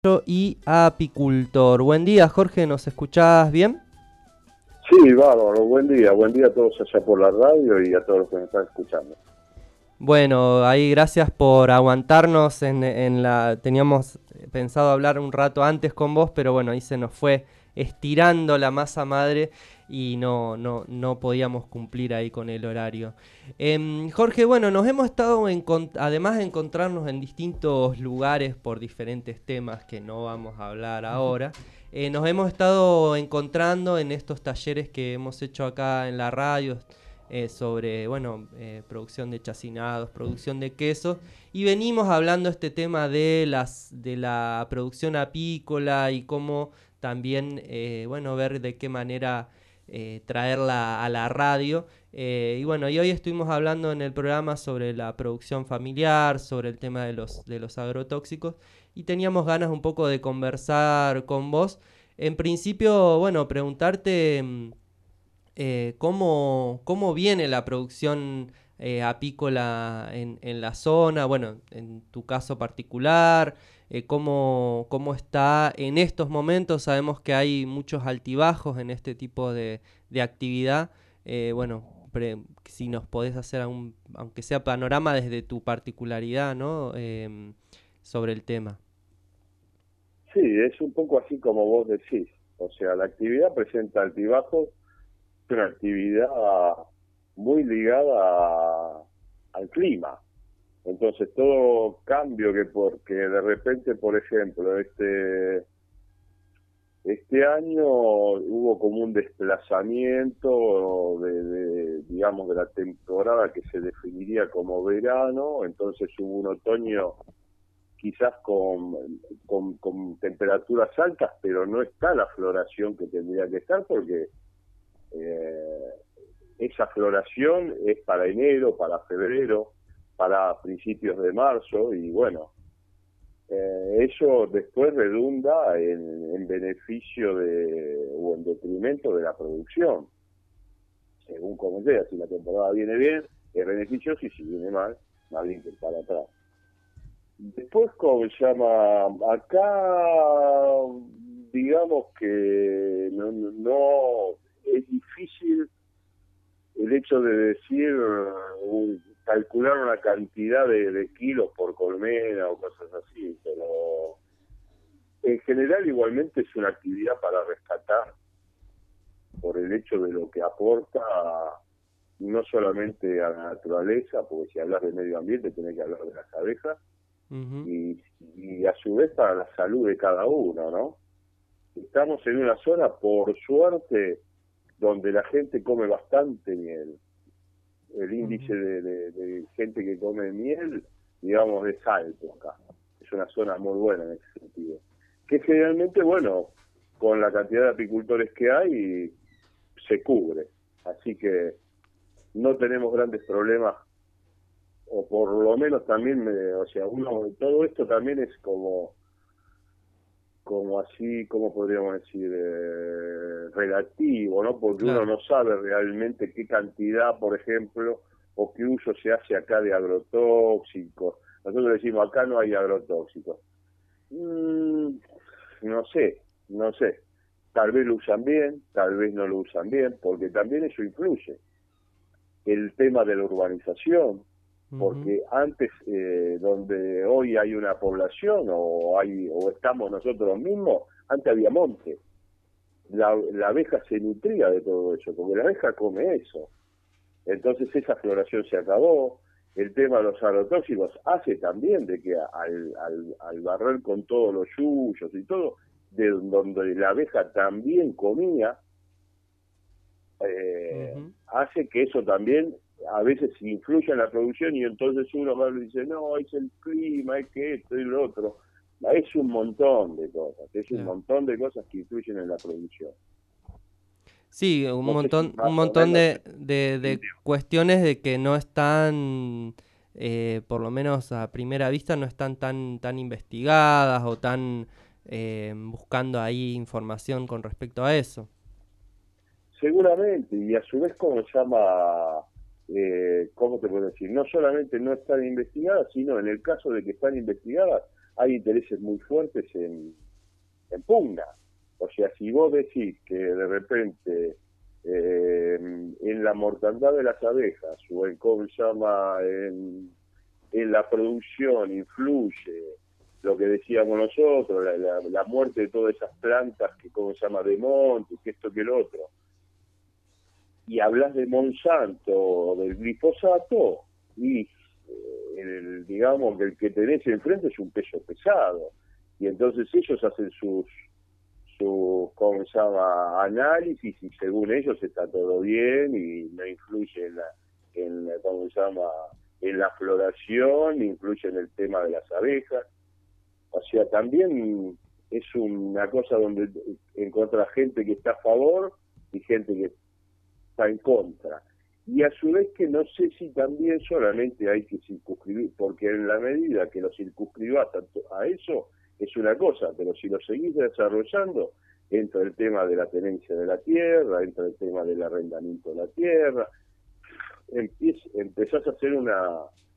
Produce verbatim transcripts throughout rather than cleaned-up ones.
Y apicultor. Buen día, Jorge, ¿nos escuchás bien? Sí, bárbaro, buen día, buen día a todos allá por la radio y a todos los que me están escuchando. Bueno, ahí gracias por aguantarnos en, en la... Teníamos pensado hablar un rato antes con vos, pero bueno, ahí se nos fue estirando la masa madre y no, no, no podíamos cumplir ahí con el horario. Eh, Jorge, bueno, nos hemos estado, en, además de encontrarnos en distintos lugares por diferentes temas que no vamos a hablar ahora, eh, nos hemos estado encontrando en estos talleres que hemos hecho acá en la radio, Eh, sobre, bueno, eh, producción de chacinados, producción de quesos, y venimos hablando este tema de las de la producción apícola y cómo también, eh, bueno, ver de qué manera eh, traerla a la radio. Eh, y bueno, y hoy estuvimos hablando en el programa sobre la producción familiar, sobre el tema de los, de los agrotóxicos, y teníamos ganas un poco de conversar con vos. En principio, bueno, preguntarte... Eh, ¿cómo, cómo viene la producción eh, apícola en, en la zona? Bueno, en tu caso particular, eh, ¿cómo, cómo está en estos momentos? Sabemos que hay muchos altibajos en este tipo de, de actividad. Eh, bueno, pre, si nos podés hacer, un, aunque sea panorama desde tu particularidad, ¿no? Eh, sobre el tema. Sí, es un poco así como vos decís. O sea, la actividad presenta altibajos, es una actividad muy ligada a- al clima. Entonces, todo cambio que porque de repente, por ejemplo, este este año hubo como un desplazamiento de, de, digamos, de la temporada que se definiría como verano, entonces hubo un otoño quizás con, con, con temperaturas altas, pero no está la floración que tendría que estar porque eh, esa floración es para enero, para febrero, para principios de marzo y bueno, eh, eso después redunda en, en beneficio de, o en detrimento de la producción, según como sea. Si la temporada viene bien, es beneficioso, y si viene mal, más bien que para atrás. Después, ¿cómo se llama? Acá, digamos que no, no, no es difícil el hecho de decir, uh, calcular una cantidad de, de kilos por colmena o cosas así, pero en general igualmente es una actividad para rescatar por el hecho de lo que aporta no solamente a la naturaleza, porque si hablas de medio ambiente tenés que hablar de las abejas, Uh-huh. y, y a su vez para la salud de cada uno, ¿no? Estamos en una zona, por suerte, donde la gente come bastante miel. El índice Uh-huh. de, de, de gente que come miel, digamos, es alto acá. Es una zona muy buena en ese sentido. Que generalmente, bueno, con la cantidad de apicultores que hay, se cubre. Así que no tenemos grandes problemas, o por lo menos también, me, o sea, uno, todo esto también es como como así, como podríamos decir, eh, relativo, ¿no? Porque uno Claro. no sabe realmente qué cantidad, por ejemplo, o qué uso se hace acá de agrotóxicos. Nosotros decimos, acá no hay agrotóxicos. Mm, no sé, no sé. Tal vez lo usan bien, tal vez no lo usan bien, porque también eso influye. El tema de la urbanización, Uh-huh. porque antes, eh, donde hoy hay una población o hay o estamos nosotros mismos, antes había monte. La, la abeja se nutría de todo eso, porque la abeja come eso. Entonces esa floración se acabó. El tema de los agrotóxicos hace también de que al, al, al barrer con todos los yuyos y todo, de donde la abeja también comía, eh, Uh-huh. hace que eso también a veces influya en la producción, y entonces uno va y dice, no, es el clima, es que esto y lo otro. Es un montón de cosas, es un Claro. montón de cosas que influyen en la producción. Sí, un No sé si montón, un más o montón menos se de, de, de entendió. cuestiones de que no están, eh, por lo menos a primera vista, no están tan, tan investigadas o tan eh, buscando ahí información con respecto a eso. Seguramente, y a su vez, ¿cómo se llama? Eh, ¿Cómo te puedo decir? No solamente no están investigadas, sino en el caso de que están investigadas, hay intereses muy fuertes en, en pugna. O sea, si vos decís que de repente eh, en la mortandad de las abejas o en, ¿cómo se llama?, en, en la producción influye lo que decíamos nosotros, la, la, la muerte de todas esas plantas que, ¿cómo se llama?, de monte, que esto, que el otro, y hablas de Monsanto o del glifosato, y eh, el, digamos que el que tenés enfrente es un peso pesado, y entonces ellos hacen sus, sus ¿cómo se llama?, análisis, y según ellos está todo bien y no influye en la, en la, ¿cómo se llama?, en la floración, influye en el tema de las abejas. O sea, también es una cosa donde encontrás gente que está a favor y gente que está en contra. Y a su vez que no sé si también solamente hay que circunscribir, porque en la medida que lo circunscribas a, a eso, es una cosa, pero si lo seguís desarrollando, entra el tema de la tenencia de la tierra, entra el tema del arrendamiento de la tierra, empiez, empezás a hacer una,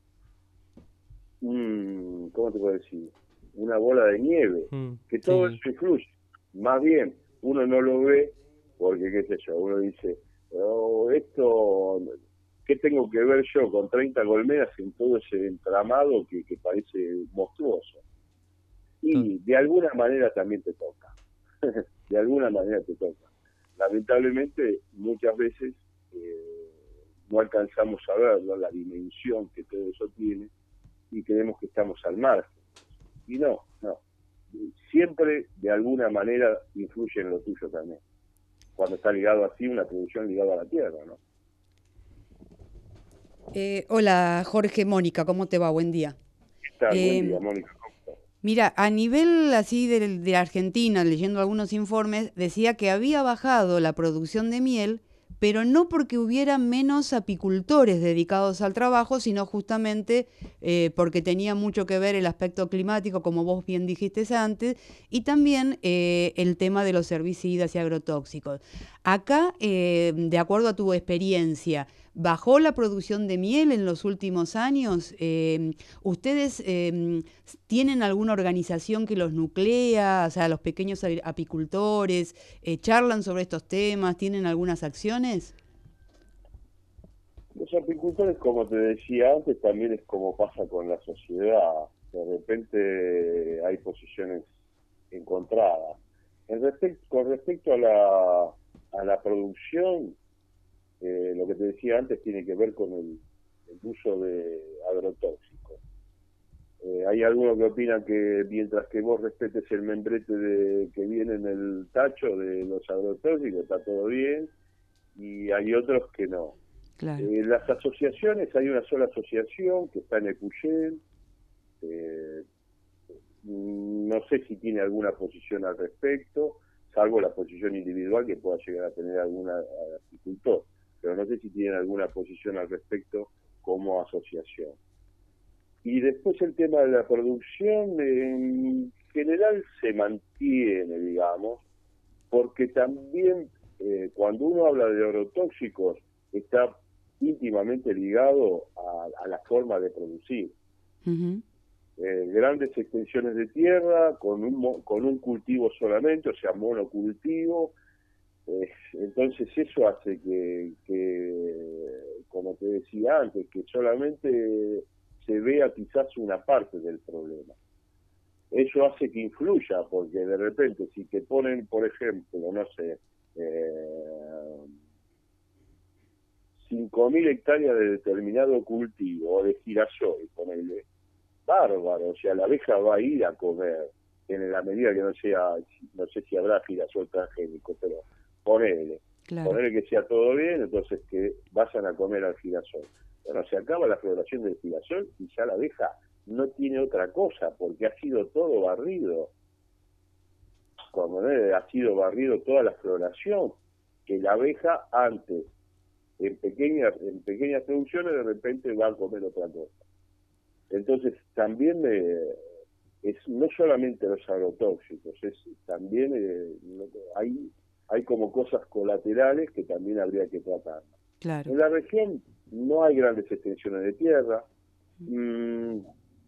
un, ¿cómo te puedo decir?, una bola de nieve, mm, que todo sí. Eso influye. Más bien, uno no lo ve porque, qué sé yo, uno dice, oh, esto, ¿qué tengo que ver yo con treinta colmenas en todo ese entramado que, que parece monstruoso? Y de alguna manera también te toca. De alguna manera te toca. Lamentablemente, muchas veces eh, no alcanzamos a ver, ¿no?, la dimensión que todo eso tiene y creemos que estamos al margen. Y no, no. Siempre de alguna manera influye en lo tuyo también. Cuando está ligado así, una producción ligada a la tierra, ¿no? Eh, hola, Jorge, Mónica, ¿cómo te va? Buen día. ¿Qué tal? Eh, Buen día, Mónica. Mira, a nivel así de, de Argentina, leyendo algunos informes, decía que había bajado la producción de miel, pero no porque hubiera menos apicultores dedicados al trabajo, sino justamente eh, porque tenía mucho que ver el aspecto climático, como vos bien dijiste antes, y también eh, el tema de los herbicidas y agrotóxicos. Acá, eh, de acuerdo a tu experiencia, ¿bajó la producción de miel en los últimos años? Eh, ¿Ustedes eh, tienen alguna organización que los nuclea, o sea, los pequeños apicultores, eh, charlan sobre estos temas, tienen algunas acciones? Los apicultores, como te decía antes, también es como pasa con la sociedad. De repente hay posiciones encontradas. En respecto, con respecto a la, a la producción, eh, lo que te decía antes tiene que ver con el, el uso de agrotóxicos. Eh, hay algunos que opinan que mientras que vos respetes el membrete de, que viene en el tacho de los agrotóxicos, está todo bien, y hay otros que no. Claro. Eh, las asociaciones, hay una sola asociación que está en Epuyén, eh, no sé si tiene alguna posición al respecto, salvo la posición individual que pueda llegar a tener algún apicultor, pero no sé si tienen alguna posición al respecto como asociación. Y después el tema de la producción, en general se mantiene, digamos, porque también eh, cuando uno habla de agrotóxicos está íntimamente ligado a, a la forma de producir. Uh-huh. Eh, grandes extensiones de tierra con un, con un cultivo solamente, o sea, monocultivo. Eh, entonces eso hace que, que, como te decía antes, que solamente se vea quizás una parte del problema. Eso hace que influya, porque de repente si te ponen, por ejemplo, no sé, eh, cinco mil hectáreas de determinado cultivo, o de girasol, ponele, bárbaro, o sea, la abeja va a ir a comer, en la medida que no sea, no sé si habrá girasol transgénico, pero ponele, claro. ponele que sea todo bien, entonces que vayan a comer al girasol. Bueno, se acaba la floración del girasol y ya la abeja no tiene otra cosa, porque ha sido todo barrido, como ¿no? ha sido barrido toda la floración, que la abeja antes, en pequeñas, en pequeñas producciones, de repente va a comer otra cosa. Entonces también eh, es no solamente los agrotóxicos, es también eh, hay, hay como cosas colaterales que también habría que tratar. Claro. En la región no hay grandes extensiones de tierra. Mm,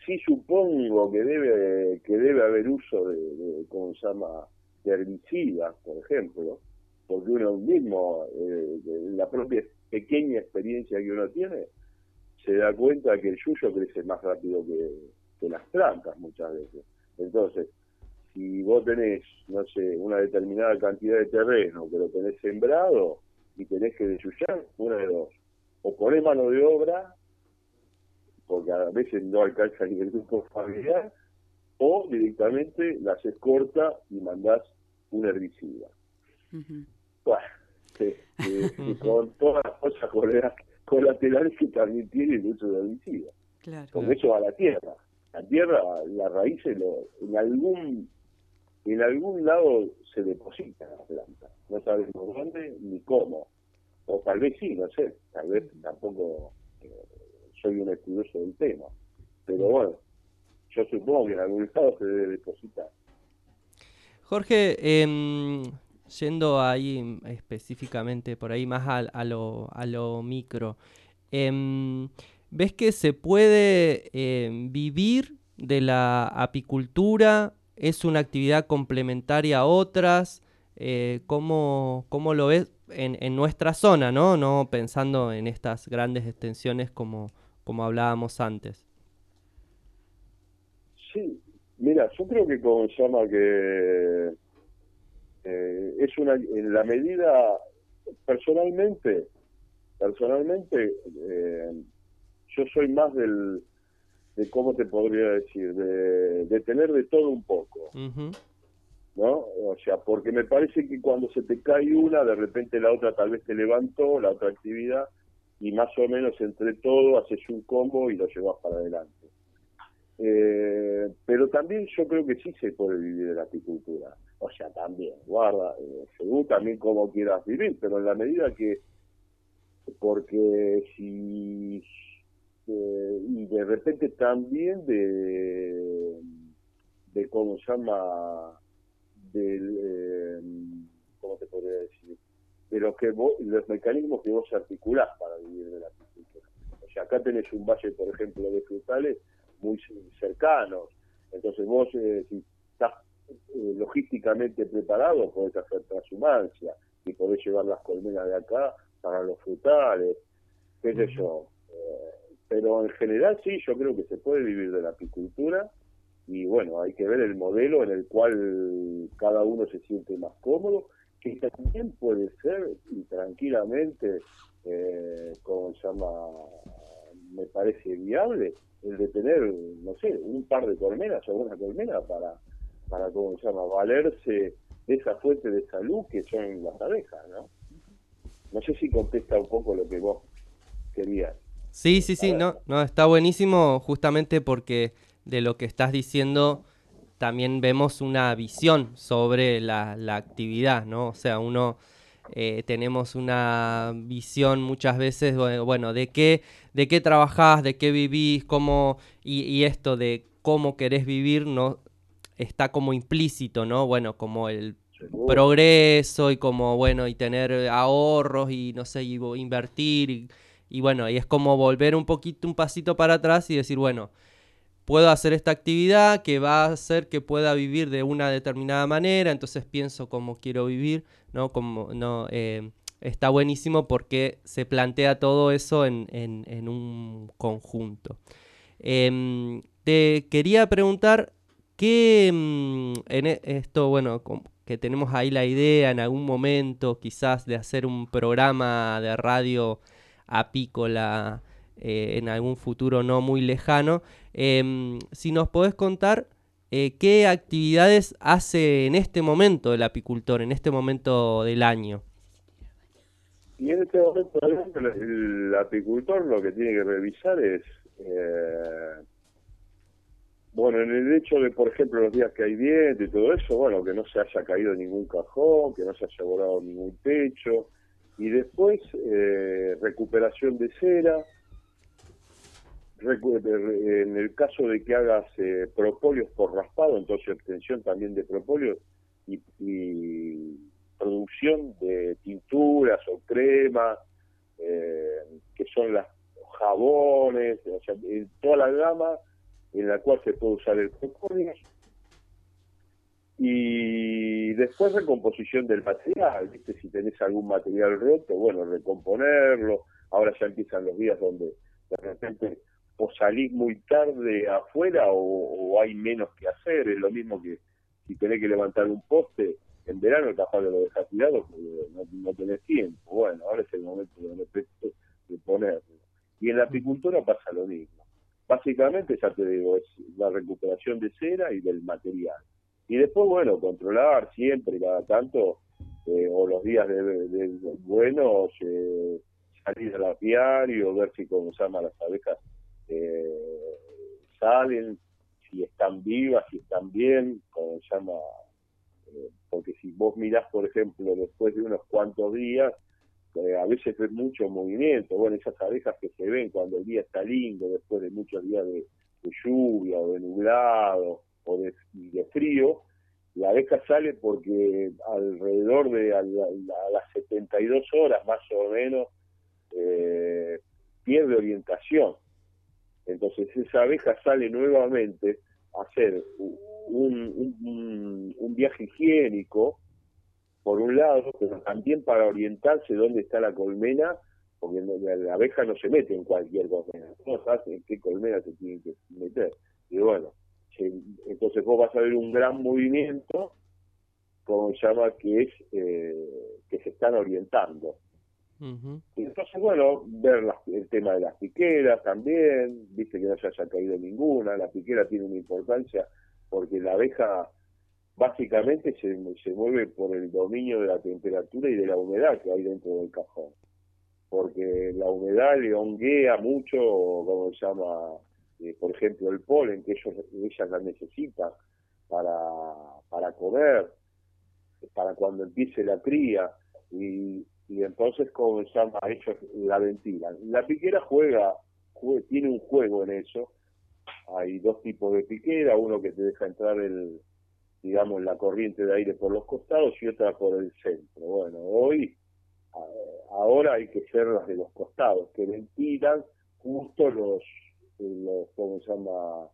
sí supongo que debe que debe haber uso de, de ¿cómo se llama?, de herbicidas, por ejemplo, porque uno mismo, eh, la propia pequeña experiencia que uno tiene, se da cuenta que el yuyo crece más rápido que, que las plantas muchas veces. Entonces, si vos tenés, no sé, una determinada cantidad de terreno que lo tenés sembrado y tenés que desyuyar, una de dos. O ponés mano de obra, porque a veces no alcanza ni el grupo familiar, o directamente la haces corta y mandás un herbicida. Uh-huh. Bueno, eh, eh, con todas las cosas colaterales que también tiene el uso de herbicida. Claro. Porque eso va a la tierra. La tierra, las raíces, lo, en algún en algún lado se deposita la planta. No sabemos dónde ni cómo. O tal vez sí, no sé. Tal vez tampoco eh, soy un estudioso del tema. Pero bueno, yo supongo que en algún lado se debe depositar. Jorge, eh, yendo ahí específicamente por ahí más a, a, lo, a lo micro, eh, ¿ves que se puede eh, vivir de la apicultura? ¿Es una actividad complementaria a otras? Eh, ¿cómo, ¿Cómo lo ves en, en nuestra zona, ¿no? No pensando en estas grandes extensiones como, como hablábamos antes. Sí, mira, yo creo que como se llama que eh, es una, en la medida, personalmente, personalmente, eh, yo soy más del, de cómo te podría decir, de, de tener de todo un poco, uh-huh. ¿no? O sea, porque me parece que cuando se te cae una, de repente la otra tal vez te levantó, la otra actividad, y más o menos entre todo haces un combo y lo llevas para adelante. Eh, pero también yo creo que sí se puede vivir de la apicultura. O sea, también, guarda, eh, según también cómo quieras vivir, pero en la medida que, porque si, eh, y de repente también de, de cómo se llama, del, eh, ¿cómo te podría decir? De lo que vos, los mecanismos que vos articulás para vivir de la apicultura. O sea, acá tenés un valle, por ejemplo, de frutales muy cercanos, entonces vos eh, si estás eh, logísticamente preparado podés hacer transhumancia y podés llevar las colmenas de acá para los frutales, qué sé yo, eh, pero en general sí, yo creo que se puede vivir de la apicultura y bueno, hay que ver el modelo en el cual cada uno se siente más cómodo, que también puede ser y tranquilamente eh, como se llama, me parece viable el de tener, no sé, un par de colmenas o una colmena para, para ¿cómo se llama?, valerse de esa fuente de salud que son las abejas, ¿no? No sé si contesta un poco lo que vos querías. Sí, sí, sí, no, no, está buenísimo justamente porque de lo que estás diciendo también vemos una visión sobre la, la actividad, ¿no? O sea, uno... Eh, tenemos una visión muchas veces, bueno, de qué, de qué trabajás, de qué vivís, cómo, y, y esto de cómo querés vivir, ¿no? Está como implícito, ¿no? Bueno, como el Seguro. progreso y como, bueno, y tener ahorros y, no sé, y invertir, y, y bueno, y es como volver un poquito, un pasito para atrás y decir, bueno, puedo hacer esta actividad que va a hacer que pueda vivir de una determinada manera, entonces pienso cómo quiero vivir, ¿no? Como, no eh, está buenísimo porque se plantea todo eso en, en, en un conjunto. Eh, te quería preguntar, ¿qué en esto, bueno, que tenemos ahí la idea en algún momento quizás de hacer un programa de radio apícola eh, en algún futuro no muy lejano, eh, si nos podés contar eh, qué actividades hace en este momento el apicultor, en este momento del año? Y en este momento el, el apicultor lo que tiene que revisar es, eh, bueno, en el hecho de, por ejemplo, los días que hay viento y todo eso, bueno, que no se haya caído ningún cajón, que no se haya volado ningún techo, y después eh, recuperación de cera, recu en el caso de que hagas eh, propóleos por raspado, entonces obtención también de propóleos y, y producción de tinturas o cremas, eh, que son las jabones, o sea, en toda la gama en la cual se puede usar el propóleo. Y después recomposición del material, ¿viste? Si tenés algún material roto, bueno, recomponerlo. Ahora ya empiezan los días donde de repente o salís muy tarde afuera o, o hay menos que hacer. Es lo mismo que si tenés que levantar un poste en verano, capaz que lo dejás tirado porque no, no tenés tiempo. Bueno, ahora es el momento de, repente de ponerlo. Y en la apicultura pasa lo mismo. Básicamente, ya te digo, es la recuperación de cera y del material. Y después, bueno, controlar siempre, cada tanto, eh, o los días de, de, de buenos, eh, salir al apiario, ver si, como se llama, las abejas eh, salen, si están vivas, si están bien, como se llama, eh, porque si vos mirás, por ejemplo, después de unos cuantos días, eh, a veces ves mucho movimiento. Bueno, esas abejas que se ven cuando el día está lindo, después de muchos días de, de lluvia o de nublado, o de, de frío, la abeja sale porque alrededor de a, la, a las setenta y dos horas más o menos eh, pierde orientación. Entonces esa abeja sale nuevamente a hacer un, un, un viaje higiénico, por un lado, pero también para orientarse dónde está la colmena, porque la, la abeja no se mete en cualquier colmena, no sabes en qué colmena se tiene que meter. Y bueno, entonces vos vas a ver un gran movimiento, como se llama, que es eh, que se están orientando. Uh-huh. Y entonces, bueno, ver las, el tema de las piqueras también, viste que no se haya caído ninguna. La piquera tiene una importancia porque la abeja básicamente se, se mueve por el dominio de la temperatura y de la humedad que hay dentro del cajón, porque la humedad le honguea mucho, como se llama, Eh, por ejemplo, el polen, que ellos, ellas la necesitan para, para comer, para cuando empiece la cría, y, y entonces, como se llama, ellos la ventilan. La piquera juega, juega, tiene un juego en eso. Hay dos tipos de piquera, uno que te deja entrar el, digamos, la corriente de aire por los costados y otra por el centro. Bueno, hoy, ahora hay que ser las de los costados, que ventilan justo los los, ¿cómo se llama?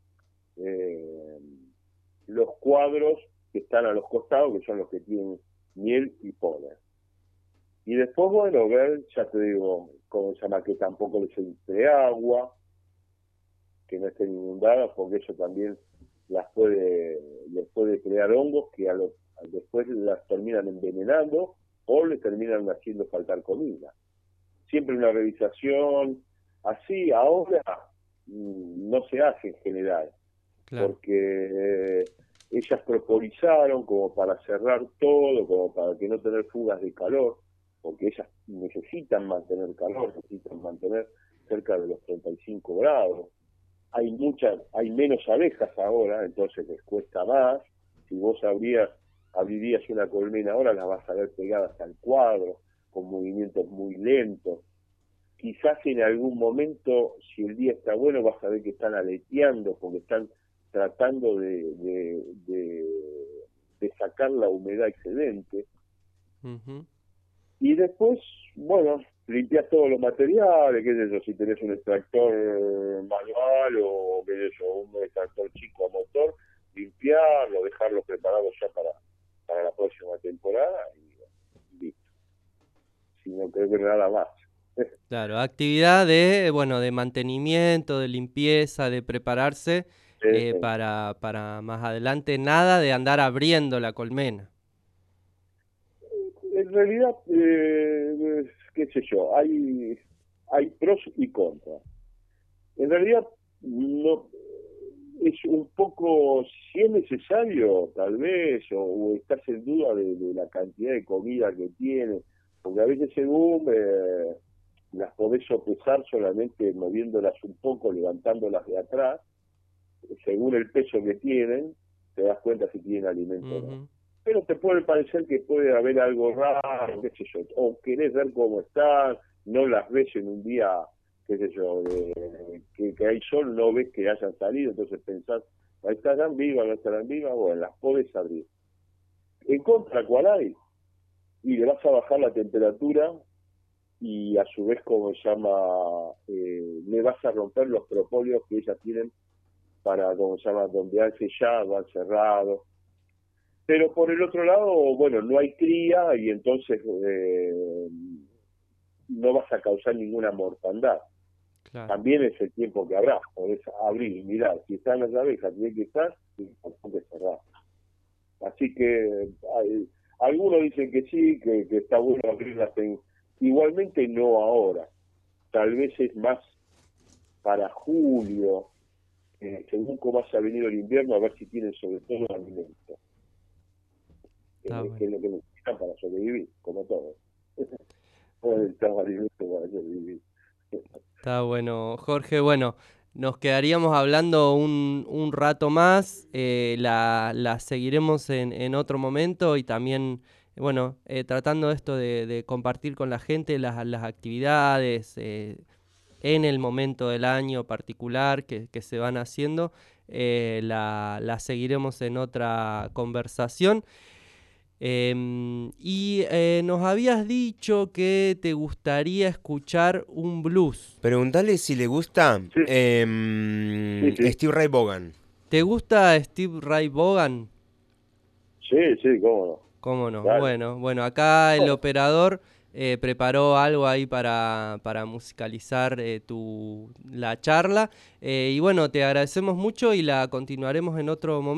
Eh, los cuadros que están a los costados, que son los que tienen miel y polen. Y después, bueno, ver, ya te digo, ¿cómo se llama? Que tampoco les entre agua, que no estén inundadas, porque eso también las puede, les puede crear hongos que a los, después las terminan envenenando o les terminan haciendo faltar comida. Siempre una revisación así. Ahora no se hace en general, claro, porque eh, ellas proponizaron como para cerrar todo, como para que no tener fugas de calor, porque ellas necesitan mantener calor, necesitan mantener cerca de los treinta y cinco grados. Hay muchas, hay menos abejas ahora, entonces les cuesta más. Si vos abrías, abrirías una colmena ahora, las vas a ver pegadas al cuadro, con movimientos muy lentos. Quizás en algún momento, si el día está bueno, vas a ver que están aleteando, porque están tratando de, de, de, de sacar la humedad excedente. Uh-huh. Y después, bueno, limpias todos los materiales, qué sé yo, si tenés un extractor manual o qué sé yo, un extractor chico a motor, limpiarlo, dejarlo preparado ya para, para la próxima temporada y listo. Si no creo que nada más. Claro, actividad de, bueno, de mantenimiento, de limpieza, de prepararse sí, eh, sí. Para, para más adelante, nada de andar abriendo la colmena. En realidad, eh, qué sé yo, hay, hay pros y contras. En realidad, no es un poco, si es necesario, tal vez, o, o estás en duda de, de la cantidad de comida que tiene, porque a veces según eh, las podés sopesar solamente moviéndolas un poco, levantándolas de atrás, según el peso que tienen, te das cuenta si tienen alimento o uh-huh. no. Pero te puede parecer que puede haber algo raro, qué sé yo, o querés ver cómo están, no las ves en un día, qué sé yo, de, que, que hay sol, no ves que hayan salido, entonces pensás, ¿estarán vivas, no estarán vivas? Bueno, las podés abrir. En contra, ¿cuál hay? Y le vas a bajar la temperatura y a su vez, como se llama, eh, le vas a romper los propóleos que ellas tienen para, como se llama, donde han sellado, han cerrado. Pero por el otro lado, bueno, no hay cría y entonces eh, no vas a causar ninguna mortandad. Claro. También es el tiempo que habrá, podés abrir y mirar. Si están las abejas, tiene que estar, y tampoco cerrar. Así que hay, algunos dicen que sí, que, que está bueno abrirlas en... Igualmente no ahora. Tal vez es más para julio, eh, según cómo haya venido el invierno, a ver si tienen sobre todo alimento. Que, bueno. que es lo que necesitan para sobrevivir, como todos. Necesitamos alimento para sobrevivir. Está bueno, Jorge. Bueno, nos quedaríamos hablando un, un rato más, eh, la, la seguiremos en, en otro momento y también, bueno, eh, tratando esto de, de compartir con la gente las, las actividades eh, en el momento del año particular que, que se van haciendo, eh, la, la seguiremos en otra conversación. Eh, y eh, nos habías dicho que te gustaría escuchar un blues. Preguntale si le gusta sí. eh, sí, sí. Steve Ray Vaughan. ¿Te gusta Steve Ray Vaughan? Sí, sí, cómo no. ¿Cómo no? Claro. Bueno, bueno, acá el operador eh, preparó algo ahí para, para musicalizar eh, tu, la charla. Eh, y bueno, te agradecemos mucho y la continuaremos en otro momento.